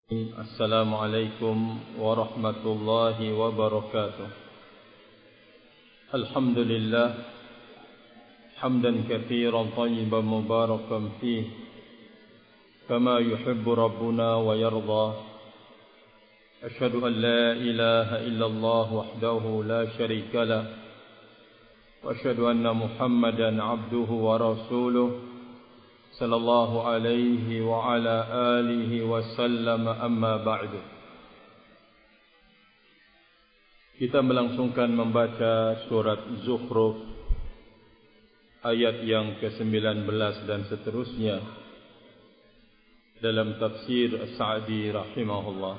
Assalamualaikum warahmatullahi wabarakatuh. Alhamdulillah hamdan katsiran tayyiban mubarakan fihi kama yuhibbu rabbuna wa yarda. Asyhadu an la ilaha illallah wahdahu la syarika lah wa asyhadu anna Muhammadan abduhu wa rasuluh sallallahu alaihi wa ala alihi wa sallam, amma ba'du. Kita melangsungkan membaca surat Zukhruf ayat yang ke-19 dan seterusnya dalam tafsir As-Sa'di rahimahullah.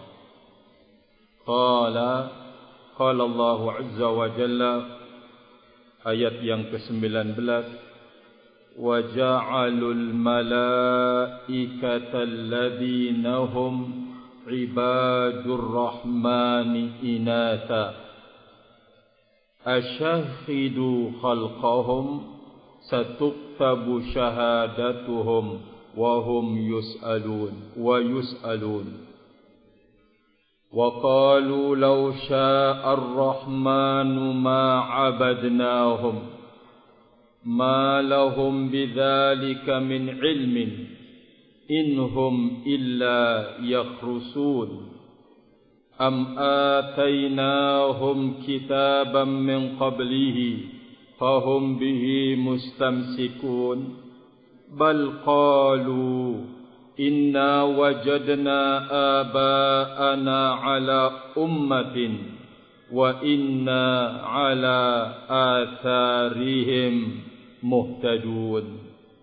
Qala Allah azza wa jalla, ayat yang ke-19, وَجَعَلُوا الْمَلَائِكَةَ الَّذِينَ هُمْ عِبَادُ الرَّحْمَنِ إِنَاثًا أَشَهِدُوا خَلْقَهُمْ سَتُكْتَبُ شَهَادَتُهُمْ وَهُمْ يُسْأَلُونَ وَقَالُوا لَوْ شَاءَ الرَّحْمَنُ مَا عَبَدْنَاهُمْ ما لهم بذلك من علم إنهم إلا يخرصون أم آتيناهم كتابا من قبله فهم به مستمسكون بل قالوا إنا وجدنا آباءنا على أمة وإنا على آثارهم muhtadun.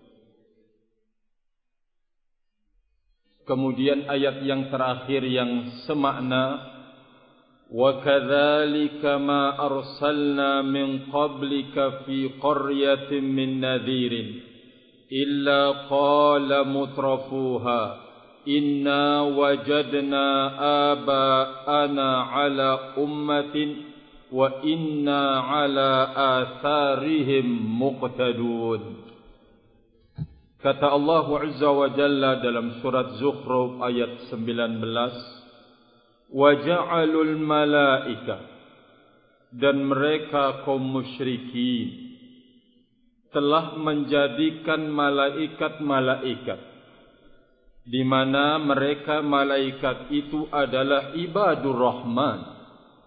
Kemudian ayat yang terakhir yang semakna, wa kadzalika ma arsalna min qablika fi qaryatin min nadhirin illa qala mutrafuha inna wajadna aba'ana ala ummatin wa inna ala atharihim muqtadun. Kata Allah azza wa jalla dalam surat Zukhruf ayat 19, wa ja'alul malaika, dan mereka kaum musyrikin telah menjadikan malaikat-malaikat, di mana mereka malaikat itu adalah ibadur rahman,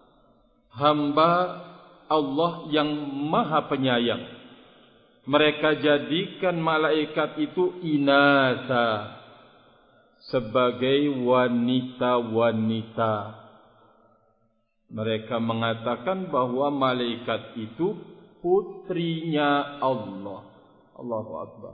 hamba Allah yang maha penyayang. Mereka jadikan malaikat itu inasa, sebagai wanita-wanita. Mereka mengatakan bahwa malaikat itu putrinya Allah. Allahu Akbar.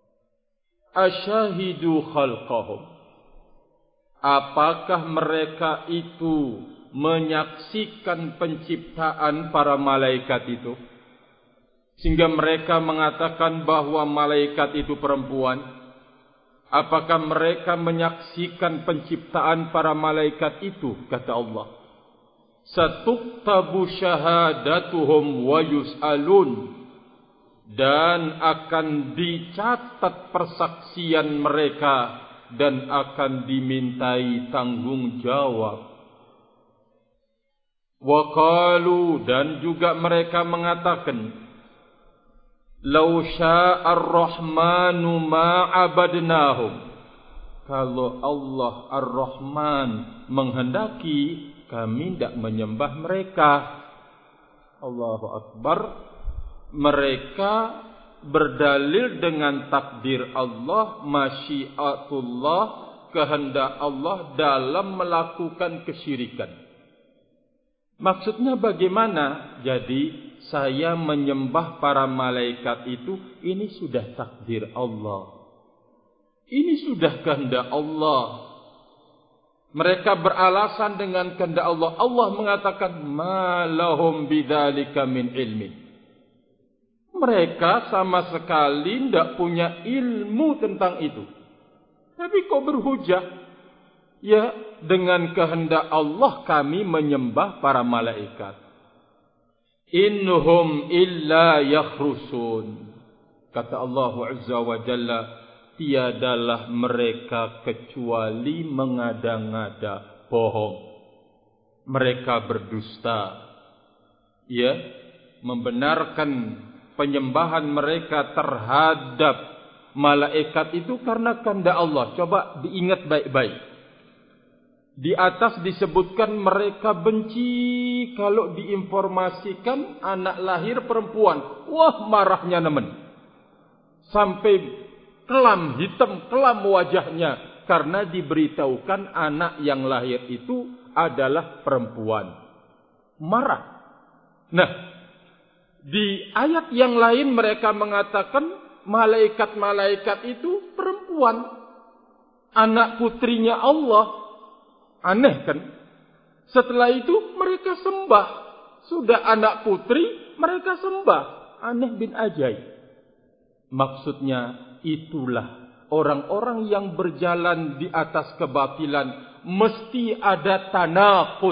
Asyahidu khalqahum, apakah mereka itu menyaksikan penciptaan para malaikat itu, sehingga mereka mengatakan bahwa malaikat itu perempuan? Apakah mereka menyaksikan penciptaan para malaikat itu? Kata Allah, satuktabu syahadatuhum wa yus'alun, dan akan dicatat persaksian mereka dan akan dimintai tanggung jawab. Wa qalu, dan juga mereka mengatakan, law sya'ar rahmanu ma abadnahum, kalau Allah ar-Rahman menghendaki, kami tidak menyembah mereka. Allahu Akbar. Mereka berdalil dengan takdir Allah, masyiatullah, kehendak Allah dalam melakukan kesyirikan. Maksudnya bagaimana? Jadi saya menyembah para malaikat itu, ini sudah takdir Allah, ini sudah kehendak Allah. Mereka beralasan dengan kehendak Allah. Allah mengatakan, ma lahum bidzalika min ilmin. Mereka sama sekali tidak punya ilmu tentang itu, tapi kok berhujah? Ya, dengan kehendak Allah kami menyembah para malaikat. Innahum illa yakhrusun. Kata Allah azza wa jalla, tiadalah mereka kecuali mengada-ngada bohong. Mereka berdusta. Ya, membenarkan penyembahan mereka terhadap malaikat itu karena kehendak Allah. Coba diingat baik-baik. Di atas disebutkan mereka benci kalau diinformasikan anak lahir perempuan. Wah, marahnya nemen. Sampai kelam, hitam kelam wajahnya. Karena diberitahukan anak yang lahir itu adalah perempuan. Marah. Nah, di ayat yang lain mereka mengatakan malaikat-malaikat itu perempuan. Anak putrinya Allah. Aneh kan? Setelah itu mereka sembah. Sudah anak putri, mereka sembah. Aneh bin ajaib. Maksudnya itulah orang-orang yang berjalan di atas kebatilan mesti ada tanaqud.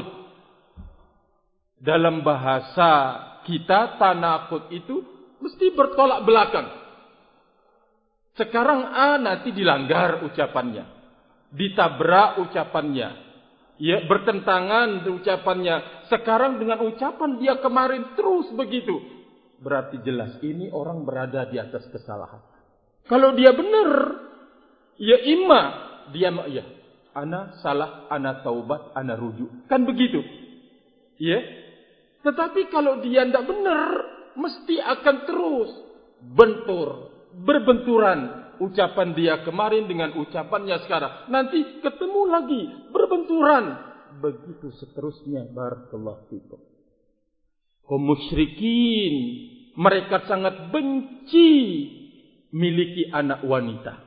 Dalam bahasa kita tanaqud itu mesti bertolak belakang. Sekarang A nanti dilanggar ucapannya. Ditabrak ucapannya. Ya, bertentangan ucapannya. Sekarang dengan ucapan dia kemarin terus begitu. Berarti jelas ini orang berada di atas kesalahan. Kalau dia benar, ya imma dia ya, ana salah, ana taubat, ana rujuk. Kan begitu. Ya. Tetapi kalau dia tidak benar, mesti akan terus berbenturan. Ucapan dia kemarin dengan ucapannya sekarang. Nanti ketemu lagi. Berbenturan. Begitu seterusnya. Barakallahu fikum. Kaum musyrikin. Mereka sangat benci miliki anak wanita.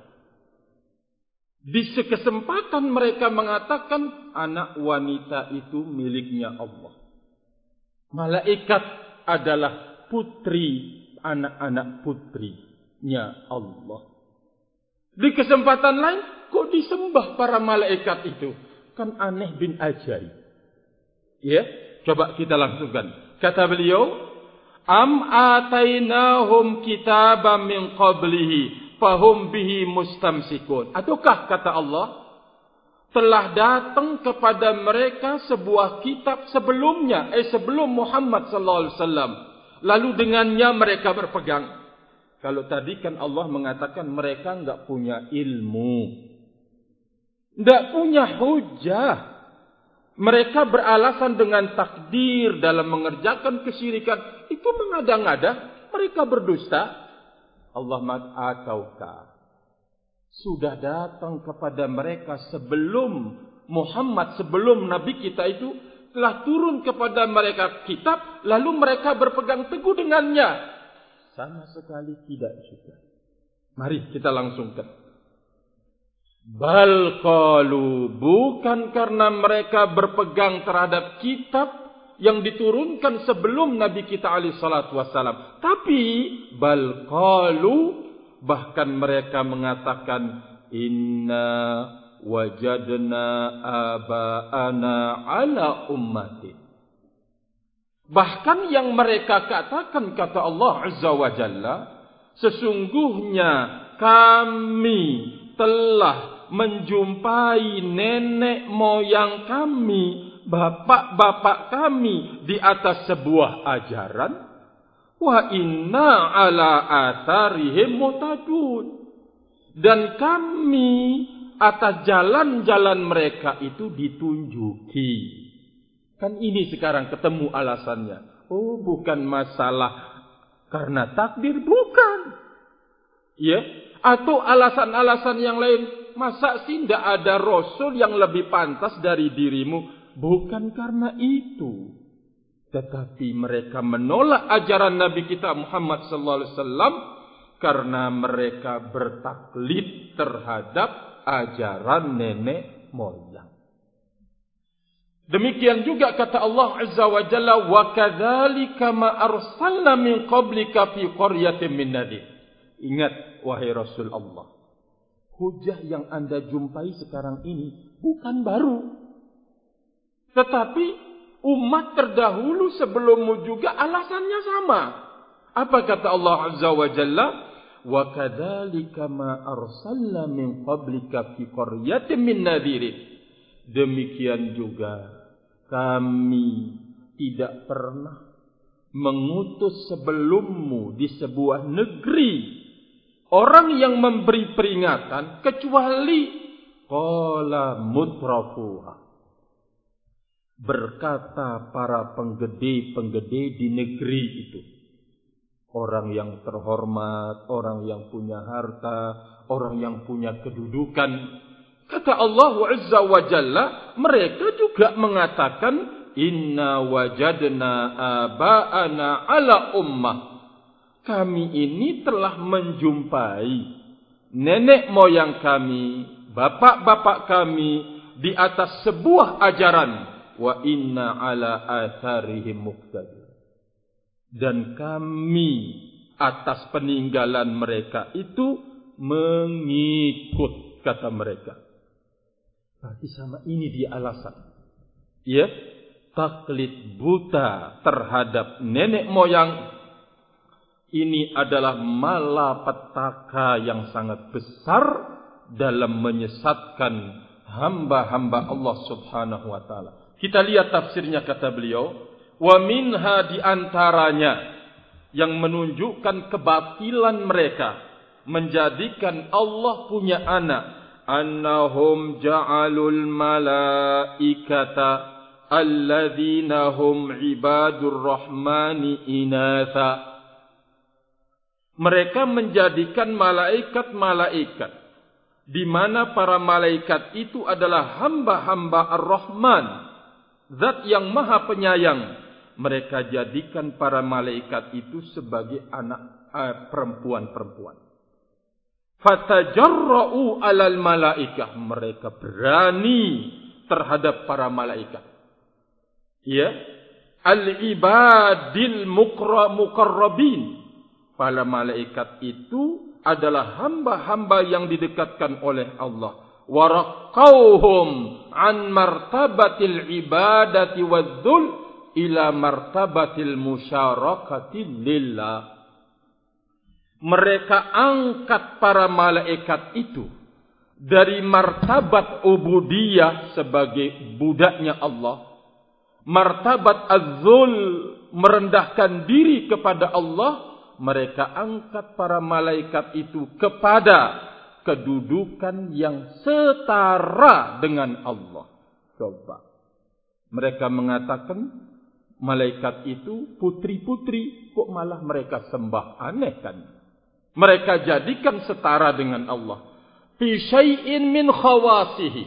Di sekesempatan mereka mengatakan anak wanita itu miliknya Allah. Malaikat adalah putri, anak-anak putrinya Allah. Di kesempatan lain, kok disembah para malaikat itu? Kan aneh bin ajaib. Ya, coba kita langsungkan. Kata beliau, am atainahum kitaban min qablihi fahum bihi mustamsikun. Ataukah kata Allah, telah datang kepada mereka sebuah kitab sebelumnya, sebelum Muhammad sallallahu alaihi wasallam, lalu dengannya mereka berpegang. Kalau tadi kan Allah mengatakan mereka enggak punya ilmu. Enggak punya hujah. Mereka beralasan dengan takdir dalam mengerjakan kesyirikan. Itu mengada-ngada. Mereka berdusta. Allah ataukah sudah datang kepada mereka sebelum Muhammad, sebelum Nabi kita itu telah turun kepada mereka kitab. Lalu mereka berpegang teguh dengannya. Sama sekali tidak juga. Mari kita langsungkan. Bal qalu, bukan karena mereka berpegang terhadap kitab yang diturunkan sebelum Nabi kita alaihi salatu wasallam. Tapi bal qalu, bahkan mereka mengatakan inna wajadna aba'ana ala ummatin. Bahkan yang mereka katakan, kata Allah Azza wa Jalla, sesungguhnya kami telah menjumpai nenek moyang kami, bapak-bapak kami di atas sebuah ajaran. Wa inna ala atharihim muhtadun. Dan kami atas jalan-jalan mereka itu ditunjuki. Kan ini sekarang ketemu alasannya. Oh, bukan masalah karena takdir, bukan. Ya, atau alasan-alasan yang lain. Masa sih tidak ada rasul yang lebih pantas dari dirimu? Bukan karena itu. Tetapi mereka menolak ajaran Nabi kita Muhammad sallallahu alaihi wasallam karena mereka bertaklid terhadap ajaran nenek moyang. Demikian juga kata Allah Azza wa Jalla, wa kadzalika ma arsalna min qablika fi qaryatin min nadir. Ingat wahai Rasul Allah, hujah yang Anda jumpai sekarang ini bukan baru. Tetapi umat terdahulu sebelummu juga alasannya sama. Apa kata Allah Azza wa Jalla? wa kadzalika ma arsalna min qablika fi qaryatin min nadhirin. Demikian juga kami tidak pernah mengutus sebelummu di sebuah negeri orang yang memberi peringatan kecuali qala mutrafuha, berkata para penggede-penggede di negeri itu, orang yang terhormat, orang yang punya harta, orang yang punya kedudukan. Kata Allah Azza wa Jalla, mereka juga mengatakan, inna wajadna aba'ana ala ummah. Kami ini telah menjumpai nenek moyang kami, bapak-bapak kami di atas sebuah ajaran. Wa inna ala atharihim muqtadun. Dan kami atas peninggalan mereka itu mengikut, kata mereka. Berarti sama ini dia alasan. Ya, taklid buta terhadap nenek moyang ini adalah malapetaka yang sangat besar dalam menyesatkan hamba-hamba Allah Subhanahu wa taala. Kita lihat tafsirnya, kata beliau, wa minha, di antaranya yang menunjukkan kebatilan mereka menjadikan Allah punya anak, annahum ja'alul malaikata alladzina hum ibadur rahmani inatha. Mereka menjadikan malaikat-malaikat di mana para malaikat itu adalah hamba-hamba Ar-Rahman, Zat yang Maha Penyayang. Mereka jadikan para malaikat itu sebagai anak perempuan-perempuan. Fatajarra'u 'alal malaikah, mereka berani terhadap para malaikat. Ya, al-ibadil muqarrabin. Para malaikat itu adalah hamba-hamba yang didekatkan oleh Allah. Waraqauhum an martabatil ibadati wadzul ila martabatil musyarakati lillah. Mereka angkat para malaikat itu dari martabat ubudiyah sebagai budaknya Allah, martabat az-zul, merendahkan diri kepada Allah. Mereka angkat para malaikat itu kepada kedudukan yang setara dengan Allah. Coba. Mereka mengatakan malaikat itu putri-putri, kok malah mereka sembah, aneh kan? Mereka jadikan setara dengan Allah. Fi syai'in min khawasihi,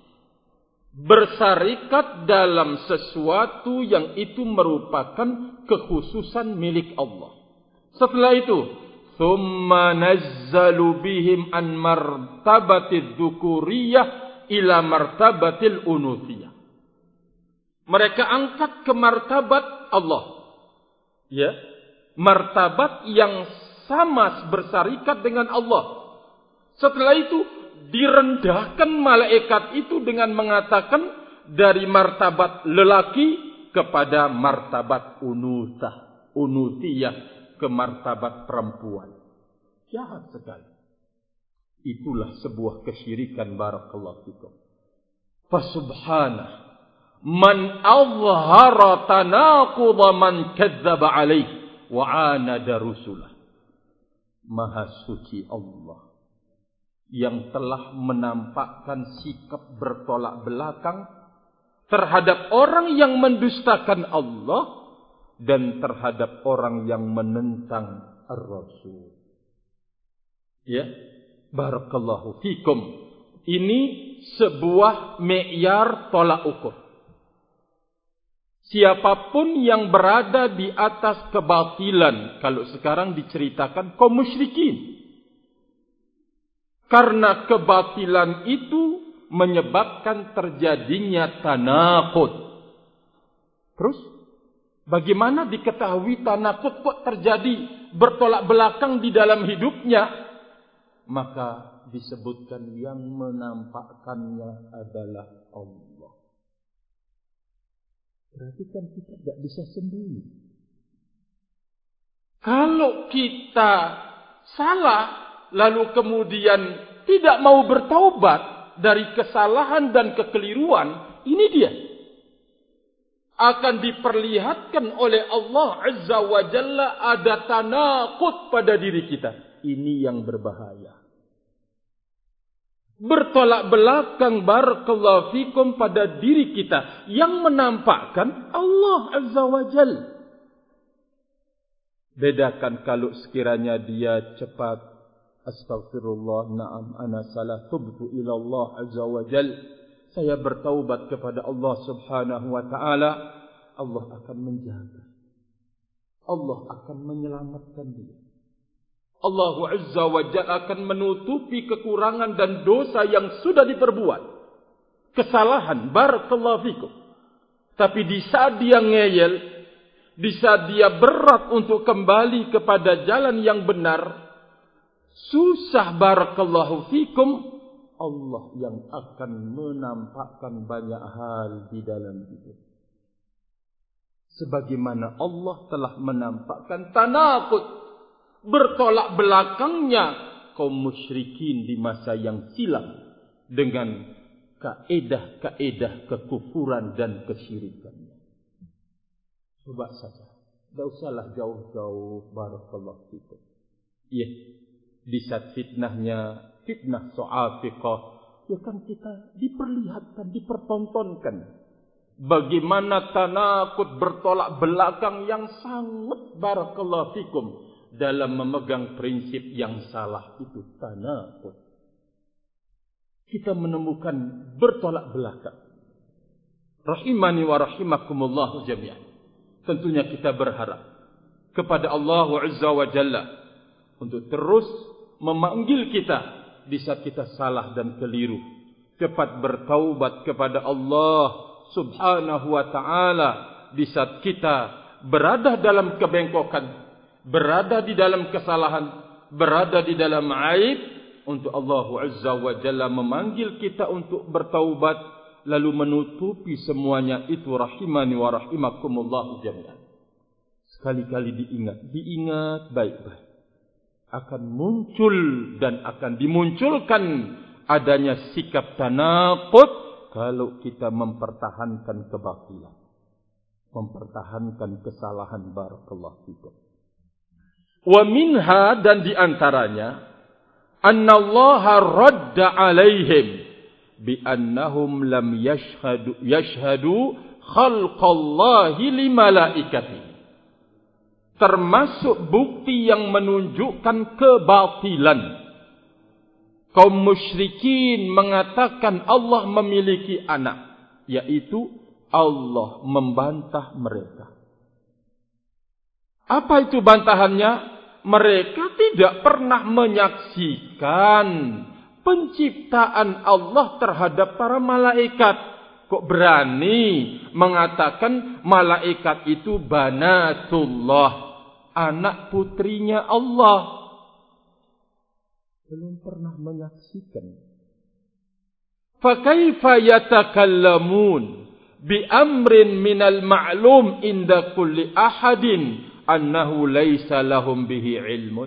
bersarikat dalam sesuatu yang itu merupakan kekhususan milik Allah. Setelah itu, thumma nazzalu bihim an martabatid dzukuriyah ila martabatil unuthiyah. Mereka angkat ke martabat Allah. Ya, martabat yang sama bersarikat dengan Allah. Setelah itu direndahkan malaikat itu dengan mengatakan dari martabat lelaki kepada martabat unuthiyah, ke martabat perempuan. Jahat sekali. Itulah sebuah kesyirikan, barakallahu fikum. Fasubhanah man azhara tanaqudha man kadzdzaba alaihi wa anada rusulah. Maha suci Allah yang telah menampakkan sikap bertolak belakang terhadap orang yang mendustakan Allah dan terhadap orang yang menentang Ar-Rasul. Ya, barakallahu fikum. Ini sebuah mi'yar tolak ukur. Siapapun yang berada di atas kebatilan, kalau sekarang diceritakan kaum musyrikin. Karena kebatilan itu menyebabkan terjadinya tanaqud. Terus bagaimana diketahui tanaqud kok terjadi bertolak belakang di dalam hidupnya? Maka disebutkan yang menampakkannya adalah Allah. Berarti kan kita tidak bisa sembunyi. Kalau kita salah, lalu kemudian tidak mau bertaubat dari kesalahan dan kekeliruan, ini dia akan diperlihatkan oleh Allah Azza wa Jalla ada tanaqud pada diri kita. Ini yang berbahaya. Bertolak belakang barakallahu fikum pada diri kita yang menampakkan Allah Azza wa Jalla. Bedakan kalau sekiranya dia cepat astaghfirullah, na'am ana salah, tubtu ila Allah Azza wa Jalla, saya bertaubat kepada Allah Subhanahu wa taala, Allah akan menjaga. Allah akan menyelamatkan dia. Allah Azza wa Jalla akan menutupi kekurangan dan dosa yang sudah diperbuat. Kesalahan, barakallahu fikum. Tapi di saat dia ngeyel, di saat dia berat untuk kembali kepada jalan yang benar, susah, barakallahu fikum, Allah yang akan menampakkan banyak hal di dalam hidup. Sebagaimana Allah telah menampakkan tanaqud, bertolak belakangnya kaum musyrikin di masa yang silam dengan kaedah-kaedah kekufuran dan kesyirikannya. Coba saja, tidak usahlah jauh-jauh, barakallahu fikum. Ya, di saat fitnahnya, fitnah Su'afiqah, ya kan kita diperlihatkan, dipertontonkan bagaimana tanaqud bertolak belakang yang sangat, barakallahu fikum, dalam memegang prinsip yang salah itu tanaqud. Kita menemukan bertolak belakang. Rahimani wa rahimakumullah jami'an. Tentunya kita berharap kepada Allah Azza wa Jalla untuk terus memanggil kita di saat kita salah dan keliru, cepat bertaubat kepada Allah Subhanahu wa ta'ala di saat kita berada dalam kebengkokan, berada di dalam kesalahan, berada di dalam aib, untuk Allah Azza wa Jalla memanggil kita untuk bertaubat lalu menutupi semuanya itu. Rahimani wa rahimakumullah jami'an. Sekali-kali diingat baik-baik. Akan muncul dan akan dimunculkan adanya sikap tanaqud kalau kita mempertahankan kebatilan, mempertahankan kesalahan, barakallahu fikum. Wa minha, dan diantaranya, annallaha radda alaihim bi annahum lam yashhadu khalqallahi li malaikatihi. Termasuk bukti yang menunjukkan kebatilan kaum musyrikin mengatakan Allah memiliki anak, yaitu Allah membantah mereka. Apa itu bantahannya? Mereka tidak pernah menyaksikan penciptaan Allah terhadap para malaikat. Kok berani mengatakan malaikat itu banatullah, anak putrinya Allah? Belum pernah menyaksikan. Fakaifa yatakallamun bi amrin minal ma'lum inda kulli ahadin annahu laisa lahum bihi ilmun.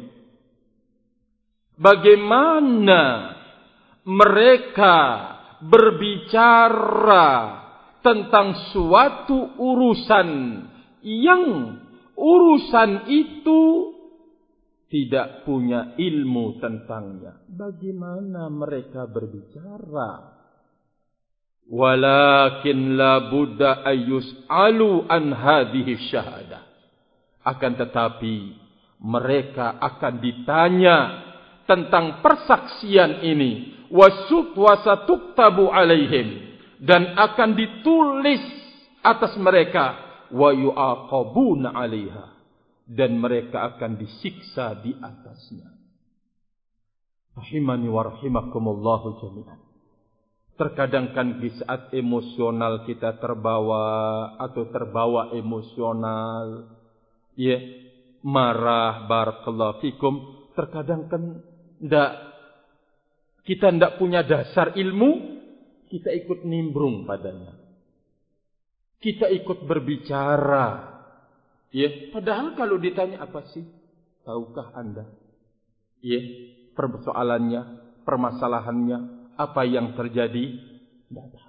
Bagaimana mereka berbicara tentang suatu urusan yang urusan itu tidak punya ilmu tentangnya? Bagaimana mereka berbicara? Walakin la budda ayyus'alu an hadhihi syahadah. Akan tetapi mereka akan ditanya tentang persaksian ini. Wasatuktabu alaihim, dan akan ditulis atas mereka. Wa yu'aqabuna alaiha, dan mereka akan disiksa di atasnya. Rahimani wa rahimakumullahu jami'an. Terkadang kan di saat emosional kita terbawa atau terbawa emosional, ya, marah, barakallahu fikum, terkadang kan kita tidak punya dasar ilmu, kita ikut nimbrung padanya, kita ikut berbicara. Ya, padahal kalau ditanya apa sih, tahukah anda? Ya, persoalannya, permasalahannya, apa yang terjadi, tidak tahu.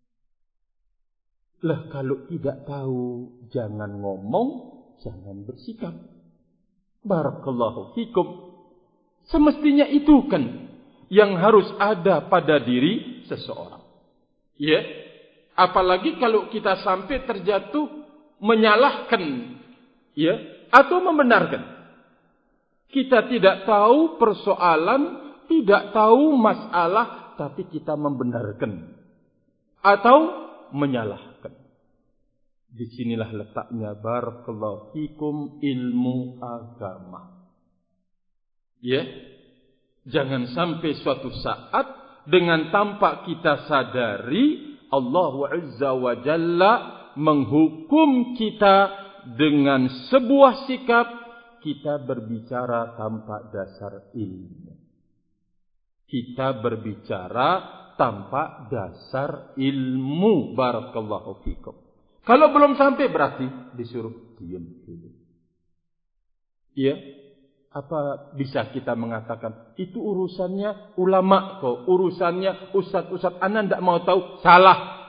Lah kalau tidak tahu, jangan ngomong, jangan bersikap. Barakallahu fikum. Semestinya itu kan yang harus ada pada diri seseorang. Ya, apalagi kalau kita sampai terjatuh menyalahkan, ya, atau membenarkan. Kita tidak tahu persoalan, tidak tahu masalah, tapi kita membenarkan atau menyalahkan. Disinilah letaknya barakallahu fikum ilmu agama. Ya, jangan sampai suatu saat dengan tanpa kita sadari Allah Azza wa Jalla menghukum kita dengan sebuah sikap, kita berbicara tanpa dasar ilmu. Kita berbicara tanpa dasar ilmu. Barakallahu fikum. Kalau belum sampai berarti disuruh diam dulu. Ya, apa bisa kita mengatakan itu urusannya ulama kok, urusannya ustaz-ustaz, ana ndak mau tahu. Salah.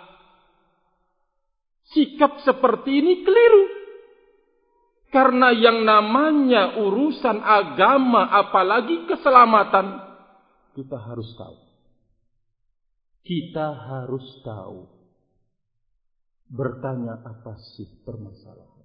Sikap seperti ini keliru. Karena yang namanya urusan agama, apalagi keselamatan, kita harus tahu. Kita harus tahu. Bertanya apa sih permasalahan?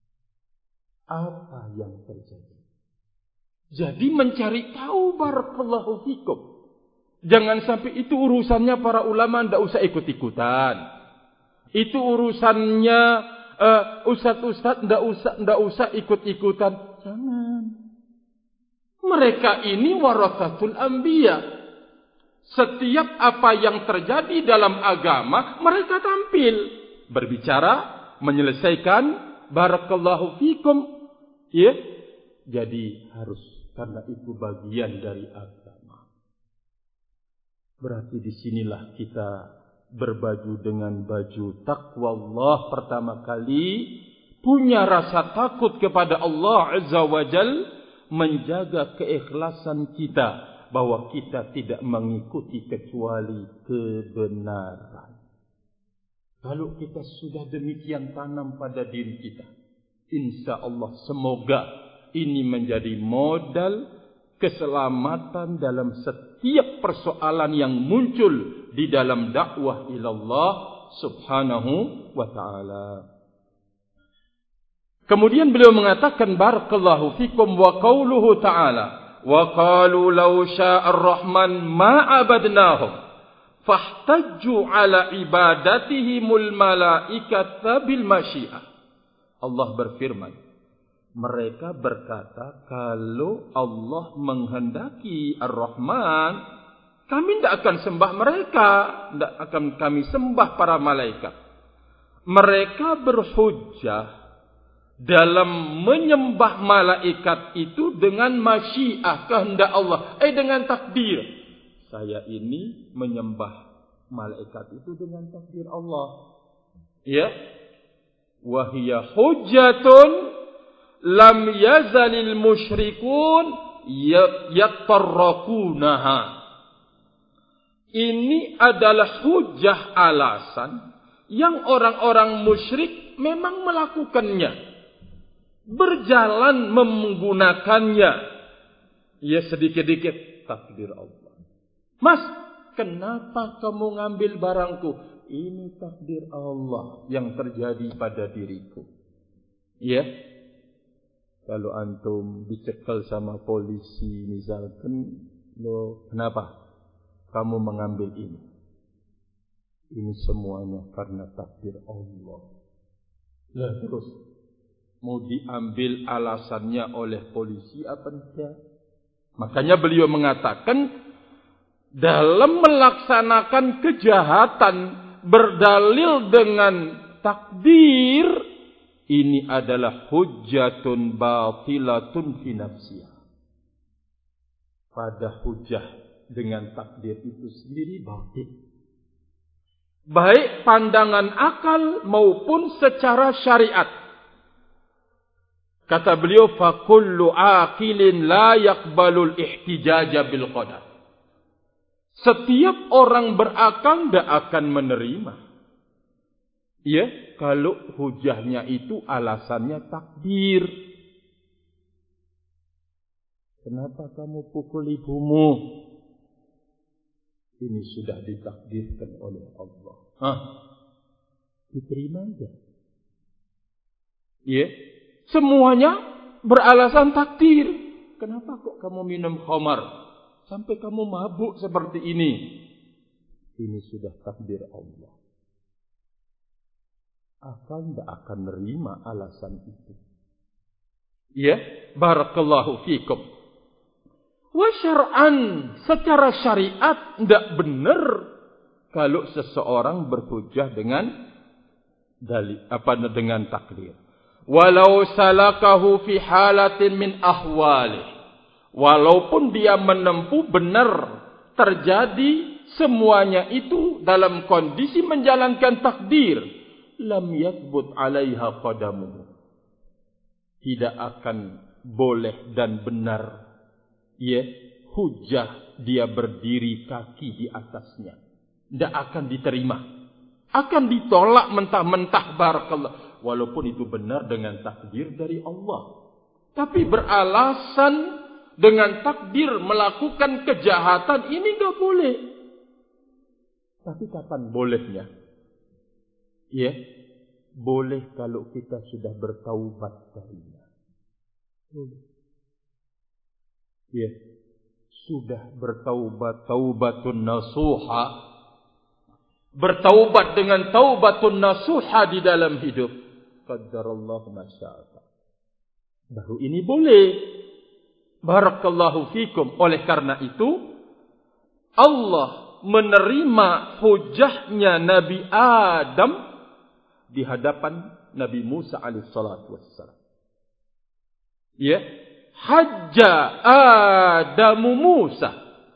Apa yang terjadi? Jadi mencari tahu barakallahu fikum. Jangan sampai itu urusannya para ulama, ndak usah ikut-ikutan. Itu urusannya ustaz-ustaz, ndak usah ikut-ikutan. Jangan. Mereka ini warathatul anbiya. Setiap apa yang terjadi dalam agama, mereka tampil. Berbicara, menyelesaikan, barakallahu fikum. Ya, jadi harus, karena itu bagian dari agama. Berarti disinilah kita berbaju dengan baju taqwa Allah pertama kali, punya rasa takut kepada Allah Azza wa Jal, menjaga keikhlasan kita bahwa kita tidak mengikuti kecuali kebenaran. Kalau kita sudah demikian tanam pada diri kita, insya Allah semoga ini menjadi modal keselamatan dalam setiap persoalan yang muncul di dalam dakwah ilallah subhanahu wa ta'ala. Kemudian beliau mengatakan barakallahu fikum wa qauluhu ta'ala wa qalu law syaa'a ar-rahman ma abadnahum fahtajju ala ibadatihimul malaikata bil masyiah. Allah berfirman, mereka berkata, kalau Allah menghendaki Ar-Rahman, kami tidak akan sembah mereka, tidak akan kami sembah para malaikat. Mereka berhujjah dalam menyembah malaikat itu dengan masyiah, kehendak Allah, dengan takdir. Saya ini menyembah malaikat itu dengan takdir Allah. Ya. Wa hiya hujjatun lam yazalil musyrikun yatarrakunaha. Ini adalah hujjah alasan yang orang-orang musyrik memang melakukannya, berjalan menggunakannya. Ya, sedikit-sedikit takdir Allah. Mas, kenapa kamu ngambil barangku? Ini takdir Allah yang terjadi pada diriku. Ya. Kalau antum dicekal sama polisi misalkan, lo kenapa kamu mengambil ini? Ini semuanya karena takdir Allah. Lah terus mau diambil alasannya oleh polisi apa tidak? Makanya beliau mengatakan dalam melaksanakan kejahatan berdalil dengan takdir, ini adalah hujjatun batilatun fi nafsiyah. Pada hujjah dengan takdir itu sendiri batil. Baik pandangan akal maupun secara syariat. Kata beliau, fakullu aqilin la yaqbalul ihtijaja bil qadar. Setiap orang berakal tidak akan menerima. Ya, kalau hujahnya itu alasannya takdir. Kenapa kamu pukul ibumu? Ini sudah ditakdirkan oleh Allah. Diterima aja. Ya, semuanya beralasan takdir. Kenapa kok kamu minum khamar sampai kamu mabuk seperti ini? Ini sudah takdir Allah. Akal tidak akan menerima alasan itu. Ya, barakallahu fikum. Wa syar'an, secara syariat tidak benar kalau seseorang berhujjah dengan dalil dengan takdir. Walau salakahu fi halatin min ahwali, walaupun dia menempuh benar terjadi semuanya itu dalam kondisi menjalankan takdir, lam yathbut 'alaiha qadamuhu, tidak akan boleh dan benar hujjah dia berdiri kaki di atasnya, tidak akan diterima, akan ditolak mentah-mentah. Barakallah, walaupun itu benar dengan takdir dari Allah, tapi beralasan dengan takdir melakukan kejahatan ini enggak boleh. Tapi kapan bolehnya? Ya, boleh kalau kita sudah bertaubat darinya. Boleh. Ya, sudah bertaubat, taubatun nasuha, bertaubat dengan taubatun nasuha di dalam hidup. Qaddarallahu masya'ata. Baru ini boleh. Barakallahu fikum. Oleh karena itu, Allah menerima hujahnya Nabi Adam di hadapan Nabi Musa alaihissalatu wassalam. Ya, hajja Adamu Musa.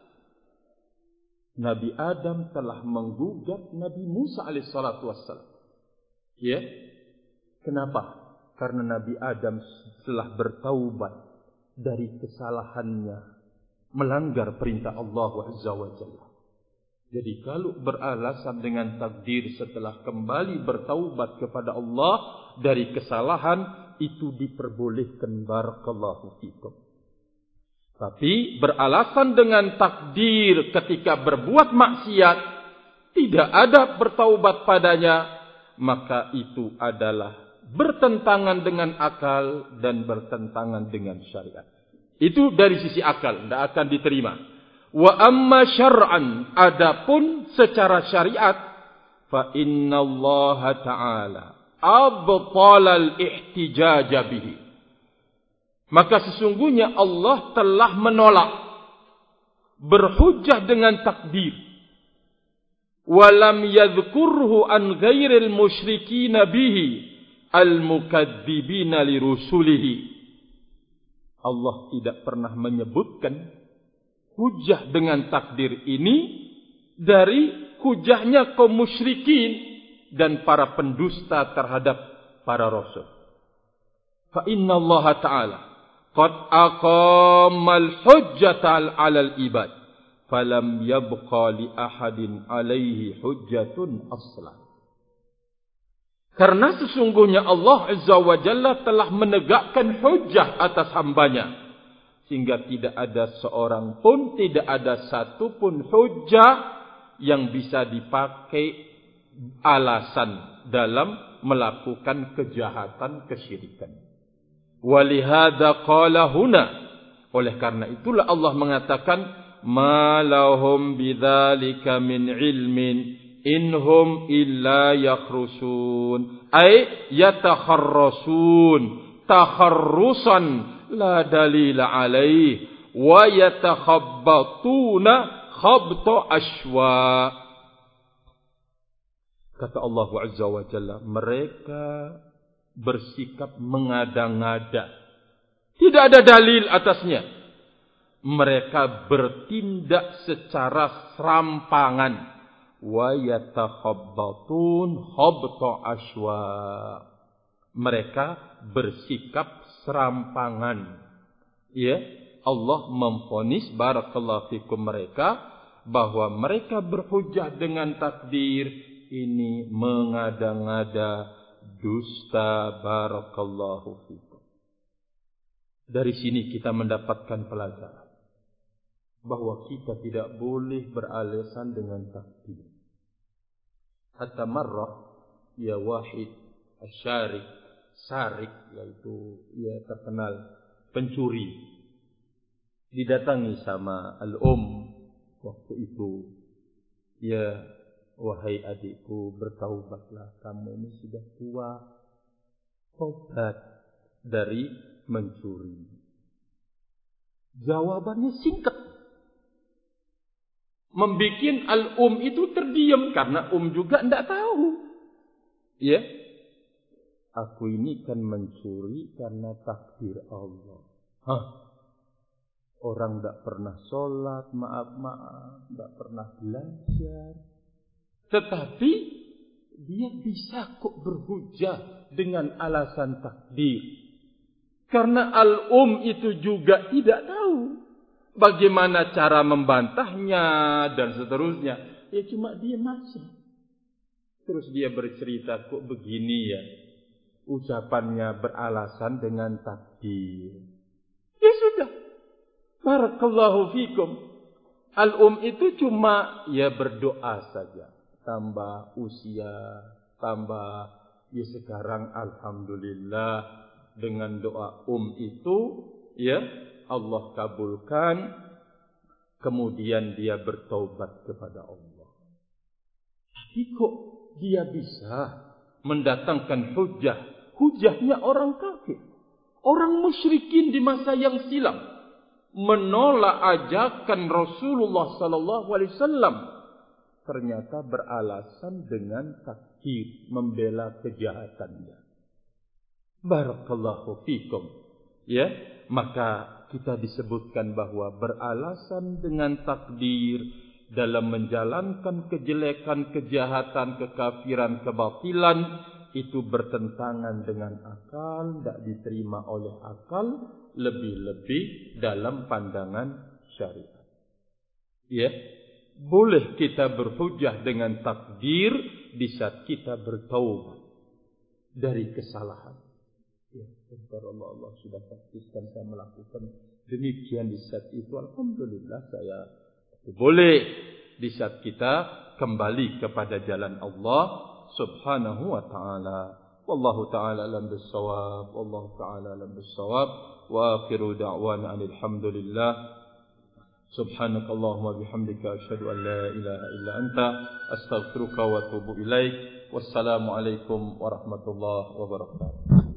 Nabi Adam telah menggugat Nabi Musa alaihissalatu wassalam. Ya, kenapa? Karena Nabi Adam telah bertaubat dari kesalahannya, melanggar perintah Allah Azza wa Jalla. Jadi kalau beralasan dengan takdir setelah kembali bertaubat kepada Allah dari kesalahan, itu diperbolehkan. Barakallahu fikum. Tapi beralasan dengan takdir ketika berbuat maksiat, tidak ada bertaubat padanya, maka itu adalah bertentangan dengan akal dan bertentangan dengan syariat. Itu dari sisi akal, tidak akan diterima. Wa amma syar'an, adapun secara syariat, fa inna Allah Ta'ala abtala al-ihtijaj bihi. Maka sesungguhnya Allah telah menolak berhujjah dengan takdir. Walam yadhkurhu an ghairil musyrikin bihi al-mukadzibina li rusulihi. Allah tidak pernah menyebutkan hujjah dengan takdir ini dari hujjahnya kaum musyrikin dan para pendusta terhadap para rasul. Fa inna Allah Ta'ala qad aqamal hujjata 'alal ibad falam yabqa li ahadin 'alaihi hujjatun aslan. Karena sesungguhnya Allah Azza wa Jalla telah menegakkan hujjah atas hambanya, sehingga tidak ada seorang pun, tidak ada satu pun hujjah yang bisa dipakai alasan dalam melakukan kejahatan kesyirikan. Walihada qala huna, oleh karena itulah Allah mengatakan ma lahum bidzalika min ilmin inhum illa yakhrusun, ay yatakharrasun takharrusan la dalila alaih wa yatakhabbatuna khabta ashwa. Kata Allah Azza wa Jalla, mereka bersikap mengada-ngada, tidak ada dalil atasnya. Mereka bertindak secara serampangan. Wa yatakhabbatun khabta ashwa. Mereka bersikap serampangan. Ya, Allah memvonis barakallahu fikum mereka bahwa mereka berhujjah dengan takdir ini mengada-ngada, dusta, barakallahu fikum. Dari sini kita mendapatkan pelajaran bahwa kita tidak boleh beralasan dengan takdir. Hatta marrah ya wahid asyarik sarik, yaitu ia terkenal pencuri, didatangi sama waktu itu. Ya, wahai adikku, bertaubatlah, kamu ini sudah tua, taubat dari mencuri. Jawabannya singkat, membikin itu terdiam karena juga tidak tahu. Ya, aku ini kan mencuri karena takdir Allah. Orang tidak pernah sholat, maaf, tidak pernah belajar, tetapi dia bisa kok berhujjah dengan alasan takdir. Karena itu juga tidak tahu bagaimana cara membantahnya dan seterusnya. Ya cuma dia masuk. Terus dia bercerita, kok begini ya ucapannya beralasan dengan takdir. Ya sudah, barakallahu fikum. Itu cuma ya berdoa saja, tambah usia, tambah ya sekarang alhamdulillah dengan doa itu ya Allah kabulkan, kemudian dia bertaubat kepada Allah. Tapi kok dia bisa mendatangkan hujahnya orang kafir, orang musyrikin di masa yang silam, menolak ajakan Rasulullah sallallahu alaihi wasallam, ternyata beralasan dengan takdir, membela kejahatannya. Barakallahu fikum. Ya, maka kita disebutkan bahwa beralasan dengan takdir dalam menjalankan kejelekan, kejahatan, kekafiran, kebatilan itu bertentangan dengan akal, tidak diterima oleh akal, lebih-lebih dalam pandangan syariat. Ya, boleh kita berhujjah dengan takdir di saat kita bertaubat dari kesalahan. Ya, Allah sudah takdirkan saya melakukan demikian di saat itu, alhamdulillah saya boleh di saat kita kembali kepada jalan Allah subhanahu wa ta'ala. Wallahu ta'ala alam bis-shawab, wallahu ta'ala alam bis-shawab, wa akhiru da'wana alhamdulillah. Subhanakallahumma bihamdika asyhadu an la ilaha illa anta astaghfiruka wa atubu ilaik. Wassalamu alaikum warahmatullahi wabarakatuh.